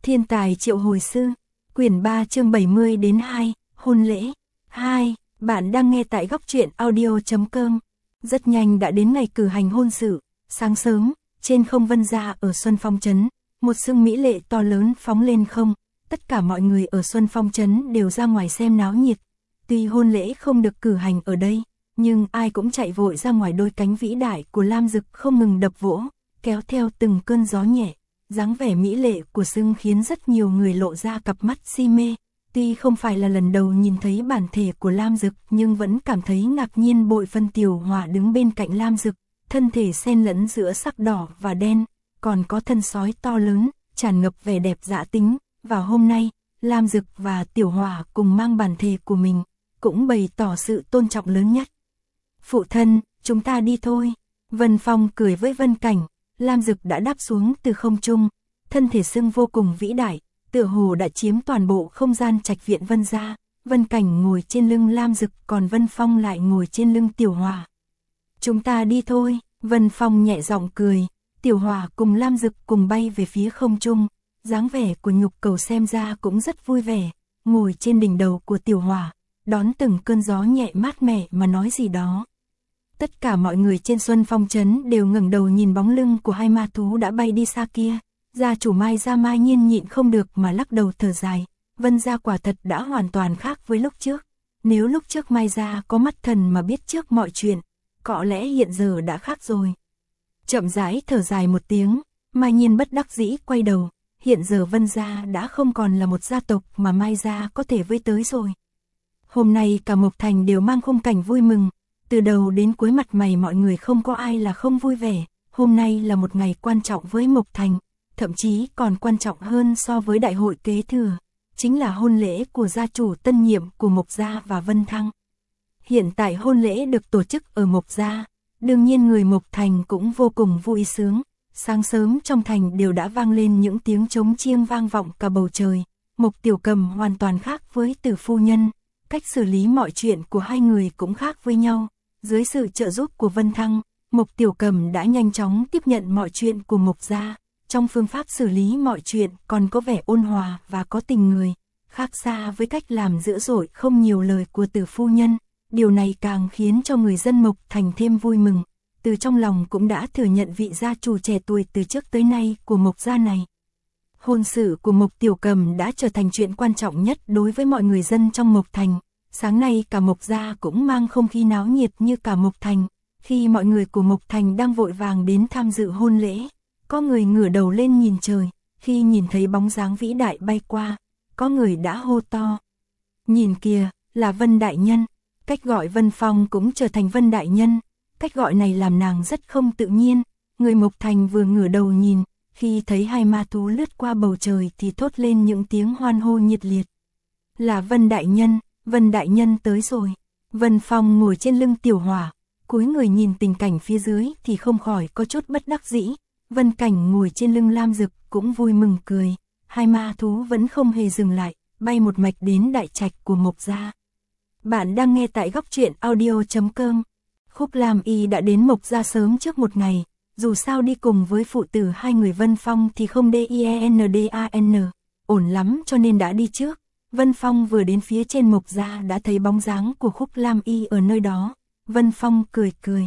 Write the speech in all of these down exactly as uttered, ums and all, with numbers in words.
Thiên tài triệu hồi sư, quyển ba chương bảy mươi đến hai, hôn lễ. hai. Bạn đang nghe tại góc truyện audio.com. Rất nhanh đã đến ngày cử hành hôn sự. Sáng sớm, trên không Vân gia ở Xuân Phong trấn, một sương mỹ lệ to lớn phóng lên không. Tất cả mọi người ở Xuân Phong trấn đều ra ngoài xem náo nhiệt. Tuy hôn lễ không được cử hành ở đây, nhưng ai cũng chạy vội ra ngoài. Đôi cánh vĩ đại của Lam Dực không ngừng đập vỗ, kéo theo từng cơn gió nhẹ. Dáng vẻ mỹ lệ của Sương khiến rất nhiều người lộ ra cặp mắt si mê. Tuy không phải là lần đầu nhìn thấy bản thể của Lam Dực, nhưng vẫn cảm thấy ngạc nhiên bội phần. Tiểu Hỏa đứng bên cạnh Lam Dực, thân thể xen lẫn giữa sắc đỏ và đen, còn có thân sói to lớn, tràn ngập vẻ đẹp dã tính. Và hôm nay, Lam Dực và Tiểu Hỏa cùng mang bản thể của mình, cũng bày tỏ sự tôn trọng lớn nhất. Phụ thân, chúng ta đi thôi. Vân Phong cười với Vân Cảnh. Lam Dực đã đáp xuống từ không trung, thân thể Sương vô cùng vĩ đại, tựa hồ đã chiếm toàn bộ không gian trạch viện Vân gia. Vân Cảnh ngồi trên lưng Lam Dực, còn Vân Phong lại ngồi trên lưng Tiểu Hỏa. Chúng ta đi thôi. Vân Phong nhẹ giọng cười. Tiểu Hỏa cùng Lam Dực cùng bay về phía không trung. Dáng vẻ của Nhục Cầu xem ra cũng rất vui vẻ, ngồi trên đỉnh đầu của Tiểu Hỏa, đón từng cơn gió nhẹ mát mẻ mà nói gì đó. Tất cả mọi người trên Xuân Phong trấn đều ngẩng đầu nhìn bóng lưng của hai ma thú đã bay đi xa kia. Gia chủ Mai Gia Mai Nhiên nhịn không được mà lắc đầu thở dài. Vân gia quả thật đã hoàn toàn khác với lúc trước. Nếu lúc trước Mai Gia có mắt thần mà biết trước mọi chuyện, có lẽ hiện giờ đã khác rồi. Chậm rãi thở dài một tiếng, Mai Nhiên bất đắc dĩ quay đầu. Hiện giờ Vân gia đã không còn là một gia tộc mà Mai Gia có thể với tới rồi. Hôm nay cả Mộc Thành đều mang khung cảnh vui mừng. Từ đầu đến cuối mặt mày mọi người không có ai là không vui vẻ. Hôm nay là một ngày quan trọng với Mộc Thành, thậm chí còn quan trọng hơn so với đại hội kế thừa. Chính là hôn lễ của gia chủ tân nhiệm của Mộc gia và Vân Thăng. Hiện tại hôn lễ được tổ chức ở Mộc gia, đương nhiên người Mộc Thành cũng vô cùng vui sướng. Sáng sớm trong thành đều đã vang lên những tiếng trống chiêng vang vọng cả bầu trời. Mộc Tiểu Cầm hoàn toàn khác với Từ phu nhân, cách xử lý mọi chuyện của hai người cũng khác với nhau. Dưới sự trợ giúp của Vân Thăng, Mộc Tiểu Cầm đã nhanh chóng tiếp nhận mọi chuyện của Mộc gia. Trong phương pháp xử lý mọi chuyện còn có vẻ ôn hòa và có tình người, khác xa với cách làm dữ dội không nhiều lời của Từ phu nhân. Điều này càng khiến cho người dân Mộc Thành thêm vui mừng. Từ trong lòng cũng đã thừa nhận vị gia chủ trẻ tuổi từ trước tới nay của Mộc gia này. Hôn sự của Mộc Tiểu Cầm đã trở thành chuyện quan trọng nhất đối với mọi người dân trong Mộc Thành. Sáng nay cả Mộc gia cũng mang không khí náo nhiệt như cả Mộc Thành. Khi mọi người của Mộc Thành đang vội vàng đến tham dự hôn lễ, có người ngửa đầu lên nhìn trời, khi nhìn thấy bóng dáng vĩ đại bay qua, có người đã hô to. Nhìn kìa, là Vân Đại Nhân. Cách gọi Vân Phong cũng trở thành Vân Đại Nhân. Cách gọi này làm nàng rất không tự nhiên. Người Mộc Thành vừa ngửa đầu nhìn, khi thấy hai ma thú lướt qua bầu trời thì thốt lên những tiếng hoan hô nhiệt liệt. Là Vân Đại Nhân, Vân Đại Nhân tới rồi. Vân Phong ngồi trên lưng Tiểu Hỏa, cúi người nhìn tình cảnh phía dưới thì không khỏi có chút bất đắc dĩ. Vân Cảnh ngồi trên lưng Lam Dực cũng vui mừng cười. Hai ma thú vẫn không hề dừng lại, bay một mạch đến đại trạch của Mộc gia. Bạn đang nghe tại góc truyện audio.com. Khúc Lam Y đã đến Mộc gia sớm trước một ngày, dù sao đi cùng với phụ tử hai người Vân Phong thì không D I E N D A N, ổn lắm cho nên đã đi trước. Vân Phong vừa đến phía trên Mộc gia đã thấy bóng dáng của Khúc Lam Y ở nơi đó. Vân Phong cười cười.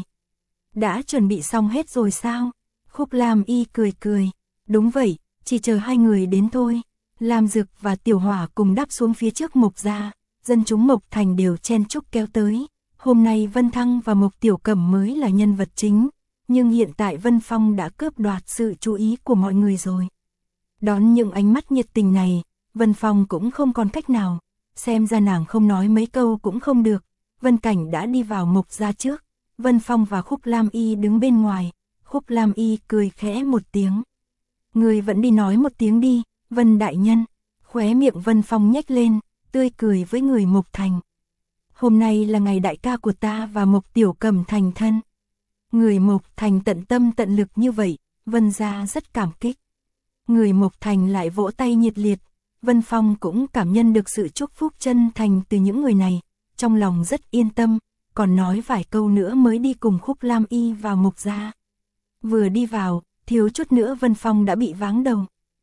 Đã chuẩn bị xong hết rồi sao? Khúc Lam Y cười cười. Đúng vậy, chỉ chờ hai người đến thôi. Lam Dực và Tiểu Hỏa cùng đáp xuống phía trước Mộc gia, dân chúng Mộc Thành đều chen chúc kéo tới. Hôm nay Vân Thăng và Mộc Tiểu Cẩm mới là nhân vật chính, nhưng hiện tại Vân Phong đã cướp đoạt sự chú ý của mọi người rồi. Đón những ánh mắt nhiệt tình này, Vân Phong cũng không còn cách nào, xem ra nàng không nói mấy câu cũng không được. Vân Cảnh đã đi vào Mộc gia trước, Vân Phong và Khúc Lam Y đứng bên ngoài. Khúc Lam Y cười khẽ một tiếng. Người vẫn đi nói một tiếng đi, Vân Đại Nhân. Khóe miệng Vân Phong nhếch lên, tươi cười với người Mộc Thành. Hôm nay là ngày đại ca của ta và Mộc Tiểu Cầm thành thân. Người Mộc Thành tận tâm tận lực như vậy, Vân gia rất cảm kích. Người Mộc Thành lại vỗ tay nhiệt liệt. Vân Phong cũng cảm nhận được sự chúc phúc chân thành từ những người này, trong lòng rất yên tâm, còn nói vài câu nữa mới đi cùng Khúc Lam Y vào Mộc gia. Vừa đi vào, thiếu chút nữa Vân Phong đã bị váng đầu.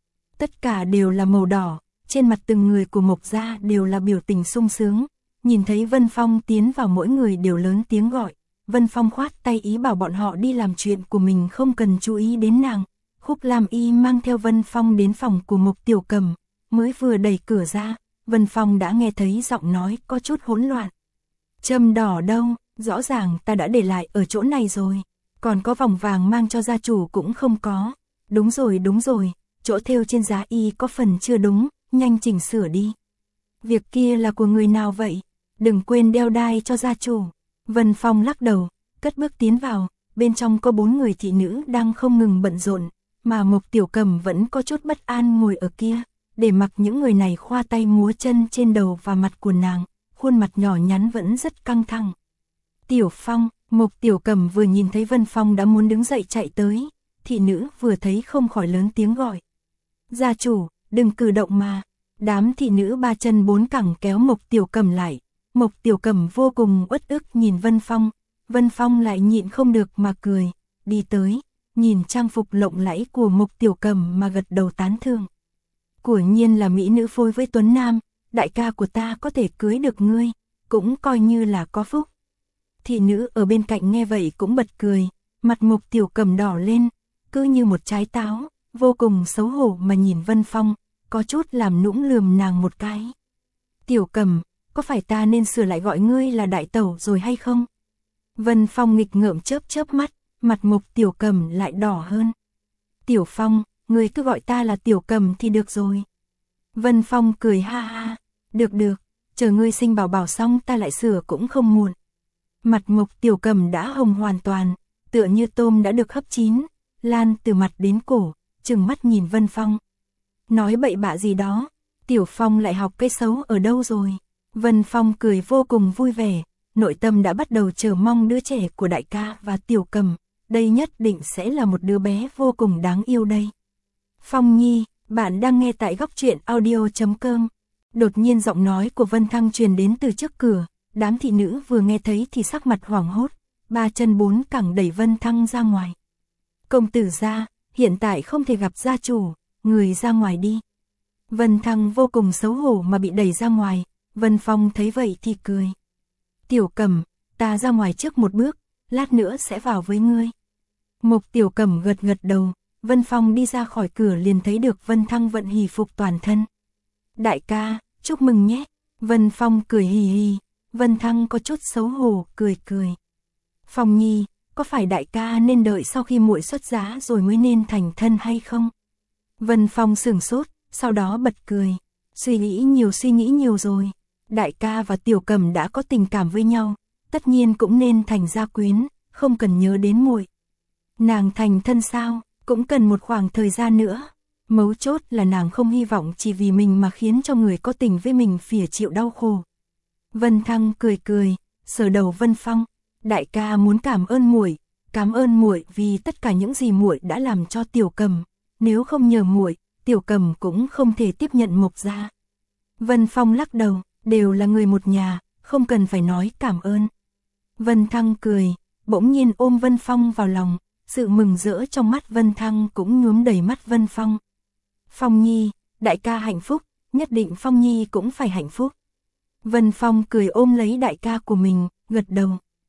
Tất cả đều là màu đỏ, trên mặt từng người của Mộc gia đều là biểu tình sung sướng. Nhìn thấy Vân Phong tiến vào mỗi người đều lớn tiếng gọi. Vân Phong khoát tay ý bảo bọn họ đi làm chuyện của mình không cần chú ý đến nàng. Khúc Lam Y mang theo Vân Phong đến phòng của Mộc Tiểu Cầm, mới vừa đẩy cửa ra, Vân Phong đã nghe thấy giọng nói có chút hỗn loạn. Châm đỏ đâu, rõ ràng ta đã để lại ở chỗ này rồi, còn có vòng vàng mang cho gia chủ cũng không có. Đúng rồi đúng rồi, chỗ thêu trên giá y có phần chưa đúng, nhanh chỉnh sửa đi. Việc kia là của người nào vậy? Đừng quên đeo đai cho gia chủ. Vân Phong lắc đầu, cất bước tiến vào, bên trong có bốn người thị nữ đang không ngừng bận rộn, mà Mộc Tiểu Cầm vẫn có chút bất an ngồi ở kia, để mặc những người này khoa tay múa chân trên đầu và mặt của nàng, khuôn mặt nhỏ nhắn vẫn rất căng thẳng. Tiểu Phong, Mộc Tiểu Cầm vừa nhìn thấy Vân Phong đã muốn đứng dậy chạy tới, thị nữ vừa thấy không khỏi lớn tiếng gọi. Gia chủ, đừng cử động mà. Đám thị nữ ba chân bốn cẳng kéo Mộc Tiểu Cầm lại. Mộc Tiểu Cầm vô cùng uất ức nhìn Vân Phong, Vân Phong lại nhịn không được mà cười, đi tới, nhìn trang phục lộng lẫy của Mộc Tiểu Cầm mà gật đầu tán thưởng. Quả nhiên là mỹ nữ phối với tuấn nam, đại ca của ta có thể cưới được ngươi, cũng coi như là có phúc. Thị nữ ở bên cạnh nghe vậy cũng bật cười, mặt Mộc Tiểu Cầm đỏ lên, cứ như một trái táo, vô cùng xấu hổ mà nhìn Vân Phong, có chút làm nũng lườm nàng một cái. Tiểu Cầm, có phải ta nên sửa lại gọi ngươi là đại tẩu rồi hay không? Vân Phong nghịch ngợm chớp chớp mắt, mặt Mộc Tiểu Cầm lại đỏ hơn. Tiểu Phong, ngươi cứ gọi ta là Tiểu Cầm thì được rồi. Vân Phong cười ha ha, được được, chờ ngươi sinh bảo bảo xong ta lại sửa cũng không muộn. Mặt Mộc Tiểu Cầm đã hồng hoàn toàn, tựa như tôm đã được hấp chín, lan từ mặt đến cổ, trừng mắt nhìn Vân Phong. Nói bậy bạ gì đó, Tiểu Phong lại học cái xấu ở đâu rồi? Vân Phong cười vô cùng vui vẻ, nội tâm đã bắt đầu chờ mong đứa trẻ của đại ca và Tiểu Cầm, đây nhất định sẽ là một đứa bé vô cùng đáng yêu đây. Phong Nhi, bạn đang nghe tại góc truyện audio chấm com. Đột nhiên giọng nói của Vân Thăng truyền đến từ trước cửa, đám thị nữ vừa nghe thấy thì sắc mặt hoảng hốt, ba chân bốn cẳng đẩy Vân Thăng ra ngoài. Công tử gia, hiện tại không thể gặp gia chủ, người ra ngoài đi. Vân Thăng vô cùng xấu hổ mà bị đẩy ra ngoài, Vân Phong thấy vậy thì cười. Tiểu Cầm, ta ra ngoài trước một bước, lát nữa sẽ vào với ngươi. Mộc Tiểu Cầm gật gật đầu, Vân Phong đi ra khỏi cửa liền thấy được Vân Thăng vận hỷ phục toàn thân. Đại ca, chúc mừng nhé. Vân Phong cười hì hì, Vân Thăng có chút xấu hổ, cười cười. Phong Nhi, có phải đại ca nên đợi sau khi muội xuất giá rồi mới nên thành thân hay không? Vân Phong sửng sốt, sau đó bật cười. Suy nghĩ nhiều suy nghĩ nhiều rồi. Đại ca và Tiểu Cầm đã có tình cảm với nhau, tất nhiên cũng nên thành gia quyến, không cần nhớ đến muội. Nàng thành thân sao, cũng cần một khoảng thời gian nữa. Mấu chốt là nàng không hy vọng chỉ vì mình mà khiến cho người có tình với mình phải chịu đau khổ. Vân Thăng cười cười, sờ đầu Vân Phong. Đại ca muốn cảm ơn muội, cảm ơn muội vì tất cả những gì muội đã làm cho Tiểu Cầm. Nếu không nhờ muội, Tiểu Cầm cũng không thể tiếp nhận Mộc gia. Vân Phong lắc đầu, đều là người một nhà, không cần phải nói cảm ơn. Vân Thăng cười, bỗng nhiên ôm Vân Phong vào lòng, sự mừng rỡ trong mắt Vân Thăng cũng nhuốm đầy mắt Vân Phong. Phong Nhi, đại ca hạnh phúc, nhất định Phong Nhi cũng phải hạnh phúc. Vân Phong cười ôm lấy đại ca của mình, gật đầu.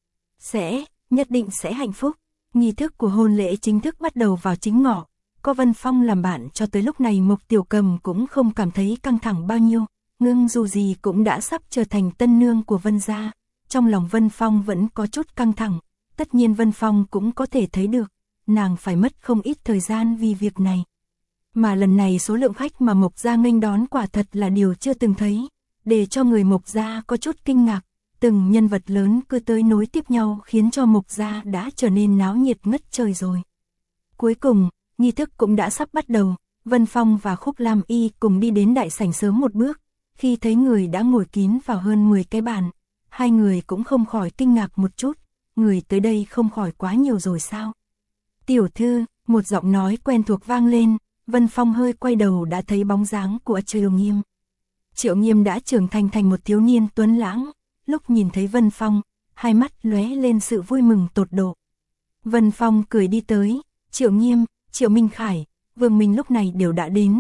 Sẽ, nhất định sẽ hạnh phúc. Nghi thức của hôn lễ chính thức bắt đầu vào chính ngọ. Có Vân Phong làm bạn cho tới lúc này Mộc Tiểu Cầm cũng không cảm thấy căng thẳng bao nhiêu. Ngưng dù gì cũng đã sắp trở thành tân nương của Vân gia. Trong lòng Vân Phong vẫn có chút căng thẳng. Tất nhiên Vân Phong cũng có thể thấy được, nàng phải mất không ít thời gian vì việc này. Mà lần này số lượng khách mà Mộc gia nghênh đón quả thật là điều chưa từng thấy, để cho người Mộc gia có chút kinh ngạc. Từng nhân vật lớn cứ tới nối tiếp nhau khiến cho Mộc gia đã trở nên náo nhiệt ngất trời rồi. Cuối cùng, nghi thức cũng đã sắp bắt đầu, Vân Phong và Khúc Lam Y cùng đi đến đại sảnh sớm một bước. Khi thấy người đã ngồi kín vào hơn mười cái bàn, hai người cũng không khỏi kinh ngạc một chút, người tới đây không khỏi quá nhiều rồi sao? Tiểu thư, một giọng nói quen thuộc vang lên, Vân Phong hơi quay đầu đã thấy bóng dáng của Triệu Nghiêm. Triệu Nghiêm đã trưởng thành thành một thiếu niên tuấn lãng, lúc nhìn thấy Vân Phong, hai mắt lóe lên sự vui mừng tột độ. Vân Phong cười đi tới, Triệu Nghiêm, Triệu Minh Khải, Vương Minh lúc này đều đã đến,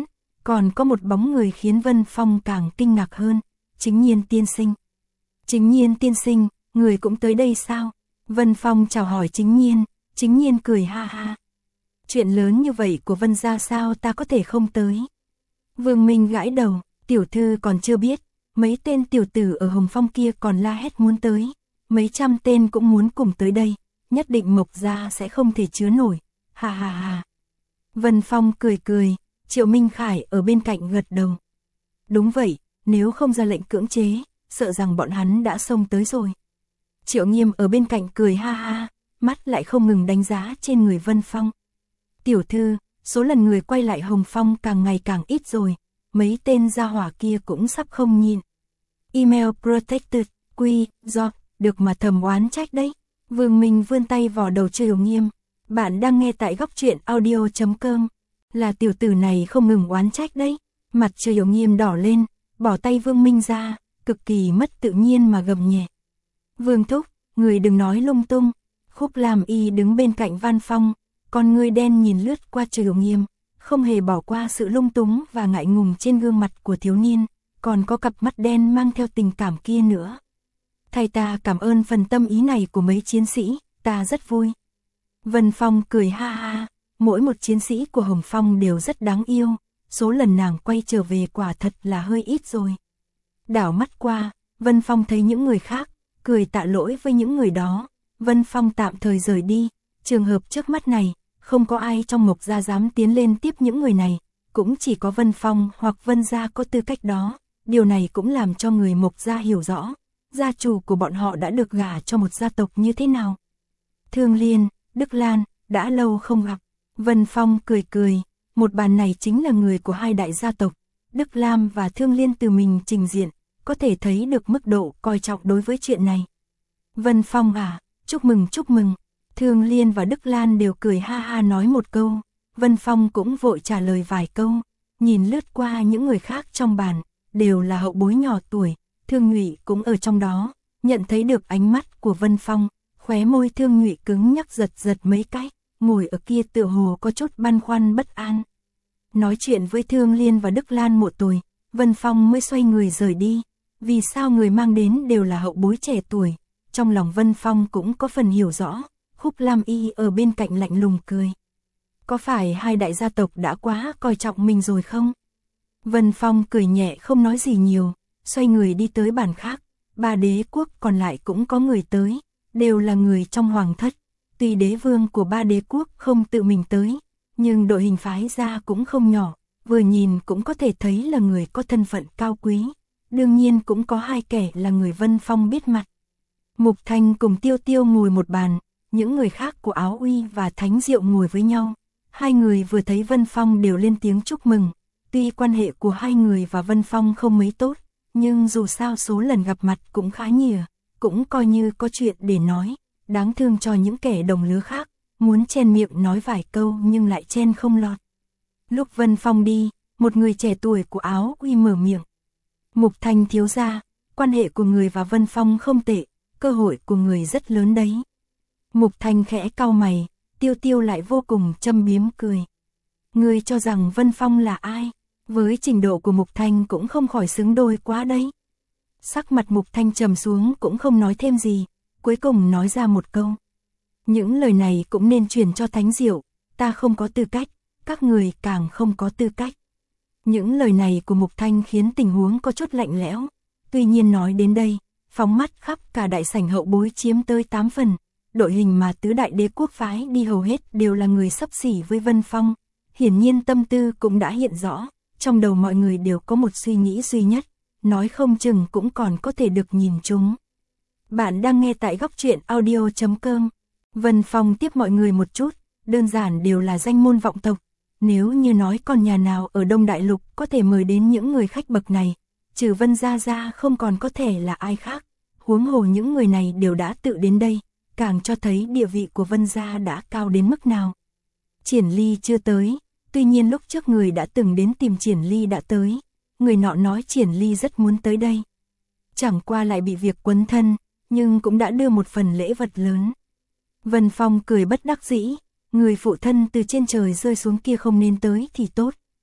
Còn có một bóng người khiến Vân Phong càng kinh ngạc hơn, Chính Nhiên tiên sinh. Chính Nhiên tiên sinh, người cũng tới đây sao? Vân Phong chào hỏi Chính Nhiên, Chính Nhiên cười ha ha. Chuyện lớn như vậy của Vân gia sao ta có thể không tới? Vương Minh gãi đầu, tiểu thư còn chưa biết, mấy tên tiểu tử ở Hồng Phong kia còn la hét muốn tới, mấy trăm tên cũng muốn cùng tới đây, nhất định Mộc gia sẽ không thể chứa nổi, ha ha ha. Vân Phong cười cười, Triệu Minh Khải ở bên cạnh gật đầu. Đúng vậy, nếu không ra lệnh cưỡng chế, sợ rằng bọn hắn đã xông tới rồi. Triệu Nghiêm ở bên cạnh cười ha ha, mắt lại không ngừng đánh giá trên người Vân Phong. Tiểu thư, số lần người quay lại Hồng Phong càng ngày càng ít rồi, mấy tên gia hỏa kia cũng sắp không nhịn. Email protected, quy, do, được mà thầm oán trách đấy. Vương Minh vươn tay vò đầu Triệu Nghiêm. Bạn đang nghe tại góc truyện audio chấm com. Là tiểu tử này không ngừng oán trách đấy. Mặt Triệu Nghiêm đỏ lên, bỏ tay Vương Minh ra, cực kỳ mất tự nhiên mà gầm nhẹ. Vương thúc, người đừng nói lung tung. Khúc Lam Y đứng bên cạnh Văn Phong, con người đen nhìn lướt qua Triệu Nghiêm, không hề bỏ qua sự lung túng và ngại ngùng trên gương mặt của thiếu niên, còn có cặp mắt đen mang theo tình cảm kia nữa. Thầy ta cảm ơn phần tâm ý này của mấy chiến sĩ, ta rất vui. Vân Phong cười ha ha, mỗi một chiến sĩ của Hồng Phong đều rất đáng yêu, số lần nàng quay trở về quả thật là hơi ít rồi. Đảo mắt qua, Vân Phong thấy những người khác, cười tạ lỗi với những người đó, Vân Phong tạm thời rời đi, trường hợp trước mắt này, không có ai trong Mộc gia dám tiến lên tiếp những người này, cũng chỉ có Vân Phong hoặc Vân gia có tư cách đó, điều này cũng làm cho người Mộc gia hiểu rõ, gia chủ của bọn họ đã được gả cho một gia tộc như thế nào. Thương Liên, Đức Lan, đã lâu không gặp, Vân Phong cười cười, một bàn này chính là người của hai đại gia tộc, Đức Lam và Thương Liên từ mình trình diện, có thể thấy được mức độ coi trọng đối với chuyện này. Vân Phong à, chúc mừng chúc mừng. Thương Liên và Đức Lan đều cười ha ha nói một câu, Vân Phong cũng vội trả lời vài câu, nhìn lướt qua những người khác trong bàn, đều là hậu bối nhỏ tuổi, Thương Nhụy cũng ở trong đó, nhận thấy được ánh mắt của Vân Phong, khóe môi Thương Nhụy cứng nhắc giật giật mấy cái, ngồi ở kia tựa hồ có chút băn khoăn bất an. Nói chuyện với Thương Liên và Đức Lan một tuổi, Vân Phong mới xoay người rời đi, vì sao người mang đến đều là hậu bối trẻ tuổi, trong lòng Vân Phong cũng có phần hiểu rõ. Khúc Lam Y ở bên cạnh lạnh lùng cười. Có phải hai đại gia tộc đã quá coi trọng mình rồi không? Vân Phong cười nhẹ không nói gì nhiều, xoay người đi tới bàn khác, ba đế quốc còn lại cũng có người tới, đều là người trong hoàng thất. Tuy đế vương của ba đế quốc không tự mình tới, nhưng đội hình phái ra cũng không nhỏ, vừa nhìn cũng có thể thấy là người có thân phận cao quý. Đương nhiên cũng có hai kẻ là người Vân Phong biết mặt. Mục Thanh cùng Tiêu Tiêu ngồi một bàn, những người khác của Áo Uy và Thánh Diệu ngồi với nhau. Hai người vừa thấy Vân Phong đều lên tiếng chúc mừng. Tuy quan hệ của hai người và Vân Phong không mấy tốt, nhưng dù sao số lần gặp mặt cũng khá nhiều, cũng coi như có chuyện để nói. Đáng thương cho những kẻ đồng lứa khác, muốn chen miệng nói vài câu nhưng lại chen không lọt. Lúc Vân Phong đi, một người trẻ tuổi của Áo Uy mở miệng. Mục Thanh thiếu gia, quan hệ của người và Vân Phong không tệ, cơ hội của người rất lớn đấy. Mục Thanh khẽ cau mày, Tiêu Tiêu lại vô cùng châm biếm cười. Người cho rằng Vân Phong là ai? Với trình độ của Mục Thanh cũng không khỏi xứng đôi quá đấy. Sắc mặt Mục Thanh trầm xuống cũng không nói thêm gì, cuối cùng nói ra một câu. Những lời này cũng nên truyền cho Thánh Diệu, ta không có tư cách, các người càng không có tư cách. Những lời này của Mục Thanh khiến tình huống có chút lạnh lẽo, tuy nhiên nói đến đây, phóng mắt khắp cả đại sảnh hậu bối chiếm tới tám phần. Đội hình mà tứ đại đế quốc phái đi hầu hết đều là người xấp xỉ với Vân Phong, hiển nhiên tâm tư cũng đã hiện rõ, trong đầu mọi người đều có một suy nghĩ duy nhất, nói không chừng cũng còn có thể được nhìn chúng. Bạn đang nghe tại góc truyện audio chấm com. Vân Phong tiếp mọi người một chút, đơn giản đều là danh môn vọng tộc, nếu như nói còn nhà nào ở Đông Đại Lục có thể mời đến những người khách bậc này, trừ Vân gia ra không còn có thể là ai khác, huống hồ những người này đều đã tự đến đây. Càng cho thấy địa vị của Vân gia đã cao đến mức nào. Triển Ly chưa tới, tuy nhiên lúc trước người đã từng đến tìm Triển Ly đã tới, người nọ nói Triển Ly rất muốn tới đây. Chẳng qua lại bị việc quấn thân, nhưng cũng đã đưa một phần lễ vật lớn. Vân Phong cười bất đắc dĩ, người phụ thân từ trên trời rơi xuống kia không nên tới thì tốt,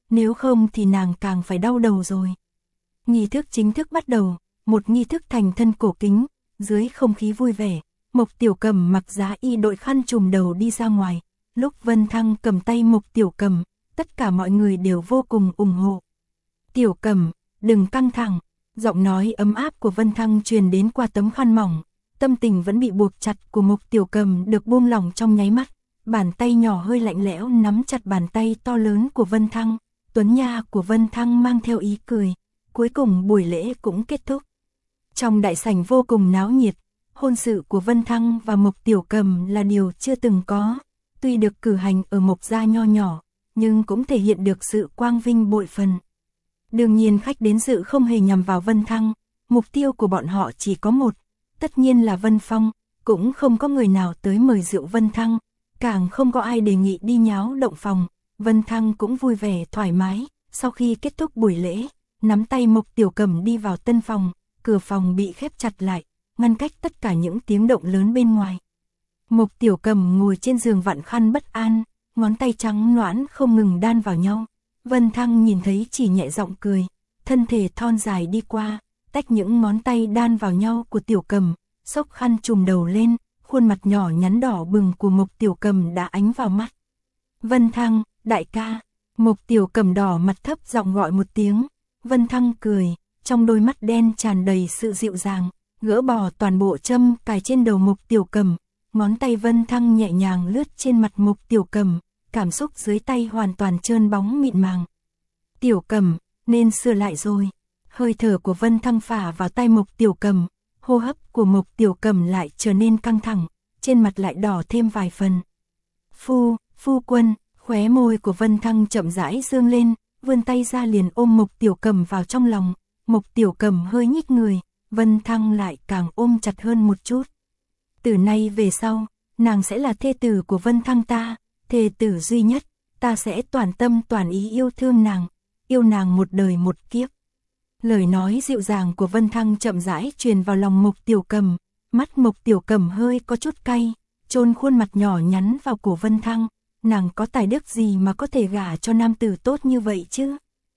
nếu không thì nàng càng phải đau đầu rồi. Nghi thức chính thức bắt đầu, một nghi thức thành thân cổ kính, dưới không khí vui vẻ, Mộc Tiểu Cầm mặc giá y đội khăn trùm đầu đi ra ngoài, lúc Vân Thăng cầm tay Mộc Tiểu Cầm, tất cả mọi người đều vô cùng ủng hộ. Tiểu Cầm, đừng căng thẳng, giọng nói ấm áp của Vân Thăng truyền đến qua tấm khăn mỏng, tâm tình vẫn bị buộc chặt của Mộc Tiểu Cầm được buông lỏng trong nháy mắt, bàn tay nhỏ hơi lạnh lẽo nắm chặt bàn tay to lớn của Vân Thăng, tuấn nha của Vân Thăng mang theo ý cười, cuối cùng buổi lễ cũng kết thúc. Trong đại sảnh vô cùng náo nhiệt, hôn sự của Vân Thăng và Mộc Tiểu Cầm là điều chưa từng có, tuy được cử hành ở Mộc gia nho nhỏ, nhưng cũng thể hiện được sự quang vinh bội phần. Đương nhiên khách đến dự không hề nhằm vào Vân Thăng, mục tiêu của bọn họ chỉ có một, tất nhiên là Vân Phong, cũng không có người nào tới mời rượu Vân Thăng, càng không có ai đề nghị đi nháo động phòng, Vân Thăng cũng vui vẻ thoải mái, sau khi kết thúc buổi lễ, nắm tay Mộc Tiểu Cầm đi vào tân phòng, cửa phòng bị khép chặt lại, ngăn cách tất cả những tiếng động lớn bên ngoài. Mộc Tiểu Cầm ngồi trên giường vặn khăn bất an, ngón tay trắng nõn không ngừng đan vào nhau. Vân Thăng nhìn thấy chỉ nhẹ giọng cười, thân thể thon dài đi qua, tách những ngón tay đan vào nhau của Tiểu Cầm, xốc khăn trùm đầu lên, khuôn mặt nhỏ nhắn đỏ bừng của Mộc Tiểu Cầm đã ánh vào mắt. Vân Thăng, đại ca, Mộc Tiểu Cầm đỏ mặt thấp giọng gọi một tiếng, Vân Thăng cười, trong đôi mắt đen tràn đầy sự dịu dàng, gỡ bỏ toàn bộ châm cài trên đầu Mộc Tiểu Cầm, ngón tay Vân Thăng nhẹ nhàng lướt trên mặt Mộc Tiểu Cầm, cảm xúc dưới tay hoàn toàn trơn bóng mịn màng. Tiểu Cầm, nên sửa lại rồi. Hơi thở của Vân Thăng phả vào tay Mộc Tiểu Cầm, hô hấp của Mộc Tiểu Cầm lại trở nên căng thẳng, trên mặt lại đỏ thêm vài phần. Phu, phu quân, khóe môi của Vân Thăng chậm rãi dương lên, vươn tay ra liền ôm Mộc Tiểu Cầm vào trong lòng, Mộc Tiểu Cầm hơi nhích người, Vân Thăng lại càng ôm chặt hơn một chút. Từ nay về sau, nàng sẽ là thê tử của Vân Thăng ta, thê tử duy nhất, ta sẽ toàn tâm toàn ý yêu thương nàng, yêu nàng một đời một kiếp. Lời nói dịu dàng của Vân Thăng chậm rãi truyền vào lòng Mộc Tiểu Cầm, mắt Mộc Tiểu Cầm hơi có chút cay, chôn khuôn mặt nhỏ nhắn vào cổ Vân Thăng, nàng có tài đức gì mà có thể gả cho nam tử tốt như vậy chứ?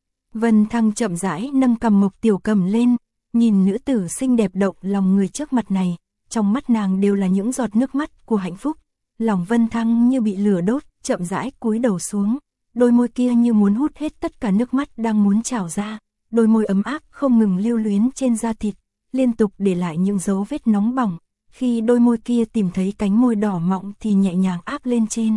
Vân Thăng chậm rãi nâng cằm Mộc Tiểu Cầm lên, nhìn nữ tử xinh đẹp động lòng người trước mặt này, trong mắt nàng đều là những giọt nước mắt của hạnh phúc, lòng Vân Thăng như bị lửa đốt, chậm rãi cúi đầu xuống, đôi môi kia như muốn hút hết tất cả nước mắt đang muốn trào ra, đôi môi ấm áp không ngừng lưu luyến trên da thịt, liên tục để lại những dấu vết nóng bỏng, khi đôi môi kia tìm thấy cánh môi đỏ mọng thì nhẹ nhàng áp lên trên.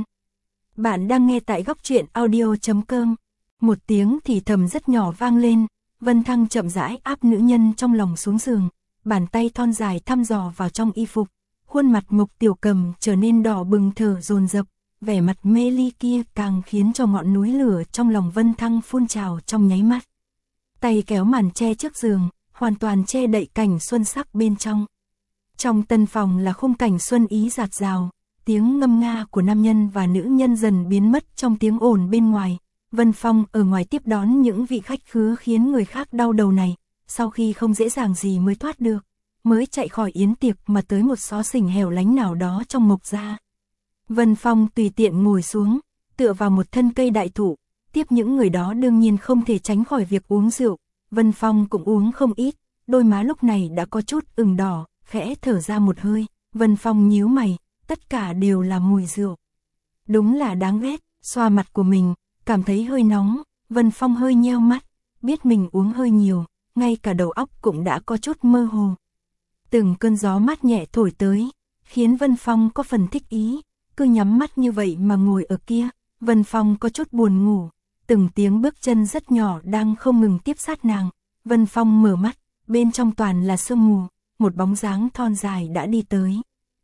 Bạn đang nghe tại góc truyện audio chấm com. Một tiếng thì thầm rất nhỏ vang lên, Vân Thăng chậm rãi áp nữ nhân trong lòng xuống giường, bàn tay thon dài thăm dò vào trong y phục, khuôn mặt Mộc Tiểu Cầm trở nên đỏ bừng thở dồn dập, vẻ mặt mê ly kia càng khiến cho ngọn núi lửa trong lòng Vân Thăng phun trào trong nháy mắt. Tay kéo màn che trước giường, hoàn toàn che đậy cảnh xuân sắc bên trong. Trong tân phòng là khung cảnh xuân ý rạt rào, tiếng ngâm nga của nam nhân và nữ nhân dần biến mất trong tiếng ồn bên ngoài. Vân Phong ở ngoài tiếp đón những vị khách khứa khiến người khác đau đầu này, sau khi không dễ dàng gì mới thoát được, mới chạy khỏi yến tiệc mà tới một xó xỉnh hẻo lánh nào đó trong Mộc gia. Vân Phong tùy tiện ngồi xuống, tựa vào một thân cây đại thụ, tiếp những người đó đương nhiên không thể tránh khỏi việc uống rượu, Vân Phong cũng uống không ít, đôi má lúc này đã có chút ửng đỏ, khẽ thở ra một hơi, Vân Phong nhíu mày, tất cả đều là mùi rượu. Đúng là đáng ghét, xoa mặt của mình, cảm thấy hơi nóng, Vân Phong hơi nheo mắt, biết mình uống hơi nhiều, ngay cả đầu óc cũng đã có chút mơ hồ. Từng cơn gió mát nhẹ thổi tới, khiến Vân Phong có phần thích ý, cứ nhắm mắt như vậy mà ngồi ở kia, Vân Phong có chút buồn ngủ, từng tiếng bước chân rất nhỏ đang không ngừng tiếp sát nàng, Vân Phong mở mắt, bên trong toàn là sương mù, một bóng dáng thon dài đã đi tới.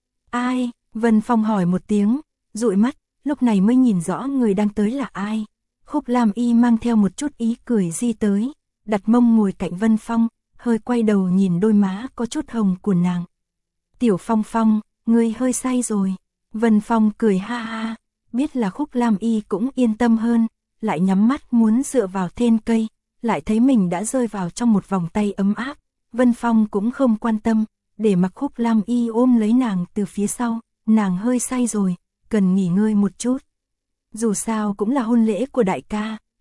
Ai? Vân Phong hỏi một tiếng, dụi mắt, lúc này mới nhìn rõ người đang tới là ai. Khúc Lam Y mang theo một chút ý cười di tới, đặt mông ngồi cạnh Vân Phong, hơi quay đầu nhìn đôi má có chút hồng của nàng. Tiểu Phong Phong, ngươi hơi say rồi. Vân Phong cười ha ha, biết là Khúc Lam Y cũng yên tâm hơn, lại nhắm mắt muốn dựa vào thân cây, lại thấy mình đã rơi vào trong một vòng tay ấm áp. Vân Phong cũng không quan tâm, để mặc Khúc Lam Y ôm lấy nàng từ phía sau, nàng hơi say rồi, cần nghỉ ngơi một chút. Dù sao cũng là hôn lễ của đại ca,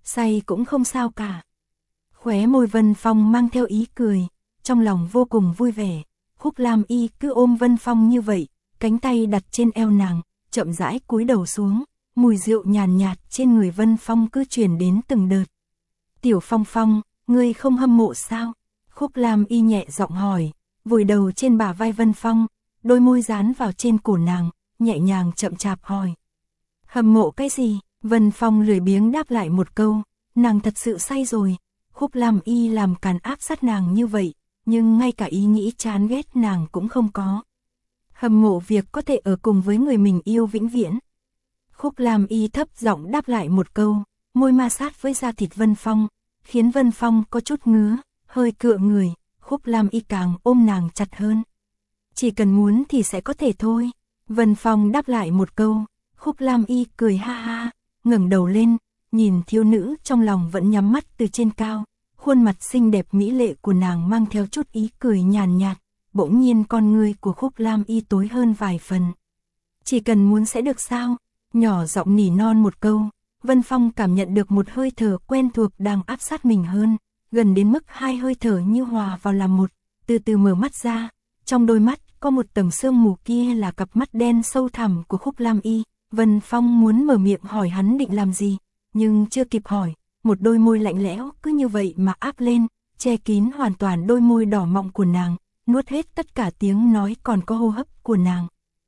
say cũng không sao cả. Khóe môi Vân Phong mang theo ý cười, trong lòng vô cùng vui vẻ. Khúc Lam Y cứ ôm Vân Phong như vậy, cánh tay đặt trên eo nàng, chậm rãi cúi đầu xuống, mùi rượu nhàn nhạt, nhạt trên người Vân Phong cứ truyền đến từng đợt. Tiểu Phong Phong, ngươi không hâm mộ sao? Khúc Lam Y nhẹ giọng hỏi, vùi đầu trên bả vai Vân Phong, đôi môi dán vào trên cổ nàng, nhẹ nhàng chậm chạp hỏi. Hâm mộ cái gì? Vân Phong lười biếng đáp lại một câu, nàng thật sự say rồi. Khúc Lam Y làm càn áp sát nàng như vậy, nhưng ngay cả ý nghĩ chán ghét nàng cũng không có. Hâm mộ việc có thể ở cùng với người mình yêu vĩnh viễn. Khúc Lam Y thấp giọng đáp lại một câu, môi ma sát với da thịt Vân Phong, khiến Vân Phong có chút ngứa, hơi cựa người. Khúc Lam Y càng ôm nàng chặt hơn. Chỉ cần muốn thì sẽ có thể thôi. Vân Phong đáp lại một câu. Khúc Lam Y cười ha ha, ngẩng đầu lên, nhìn thiếu nữ trong lòng vẫn nhắm mắt từ trên cao. Khuôn mặt xinh đẹp mỹ lệ của nàng mang theo chút ý cười nhàn nhạt, bỗng nhiên con ngươi của Khúc Lam Y tối hơn vài phần. Chỉ cần muốn sẽ được sao? Nhỏ giọng nỉ non một câu. Vân Phong cảm nhận được một hơi thở quen thuộc đang áp sát mình hơn, gần đến mức hai hơi thở như hòa vào làm một, từ từ mở mắt ra. Trong đôi mắt có một tầng sương mù, kia là cặp mắt đen sâu thẳm của Khúc Lam Y. Vân Phong muốn mở miệng hỏi hắn định làm gì, nhưng chưa kịp hỏi, một đôi môi lạnh lẽo cứ như vậy mà áp lên, che kín hoàn toàn đôi môi đỏ mọng của nàng, nuốt hết tất cả tiếng nói còn có hô hấp của nàng.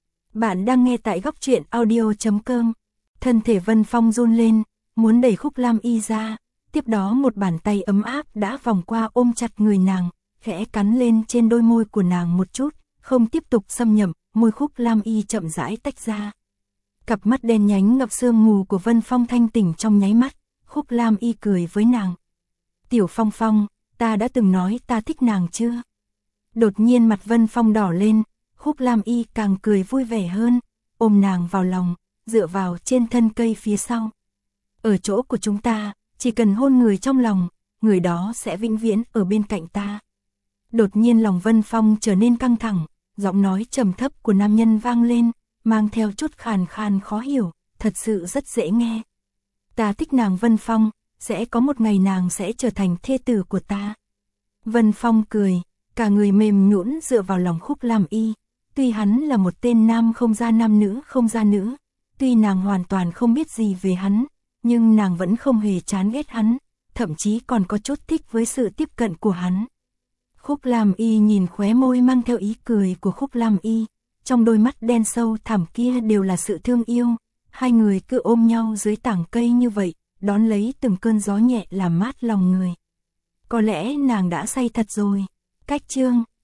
Bạn đang nghe tại góc truyện audio chấm com. Thân thể Vân Phong run lên, muốn đẩy Khúc Lam Y ra, tiếp đó một bàn tay ấm áp đã vòng qua ôm chặt người nàng, khẽ cắn lên trên đôi môi của nàng một chút, không tiếp tục xâm nhập, môi Khúc Lam Y chậm rãi tách ra. Cặp mắt đen nhánh ngập sương mù của Vân Phong thanh tỉnh trong nháy mắt. Khúc Lam Y cười với nàng. Tiểu Phong Phong, ta đã từng nói ta thích nàng chưa? Đột nhiên mặt Vân Phong đỏ lên, Khúc Lam Y càng cười vui vẻ hơn, ôm nàng vào lòng, dựa vào trên thân cây phía sau. Ở chỗ của chúng ta, chỉ cần hôn người trong lòng, người đó sẽ vĩnh viễn ở bên cạnh ta. Đột nhiên lòng Vân Phong trở nên căng thẳng, giọng nói trầm thấp của nam nhân vang lên, mang theo chút khàn khàn khó hiểu, thật sự rất dễ nghe. Ta thích nàng Vân Phong, sẽ có một ngày nàng sẽ trở thành thê tử của ta. Vân Phong cười, cả người mềm nhũn dựa vào lòng Khúc Lam Y. Tuy hắn là một tên nam không ra nam nữ không ra nữ, tuy nàng hoàn toàn không biết gì về hắn, nhưng nàng vẫn không hề chán ghét hắn, thậm chí còn có chút thích với sự tiếp cận của hắn. Khúc Lam Y nhìn khóe môi mang theo ý cười của Khúc Lam Y, trong đôi mắt đen sâu thẳm kia đều là sự thương yêu. Hai người cứ ôm nhau dưới tảng cây như vậy, đón lấy từng cơn gió nhẹ làm mát lòng người. Có lẽ nàng đã say thật rồi. Cách chương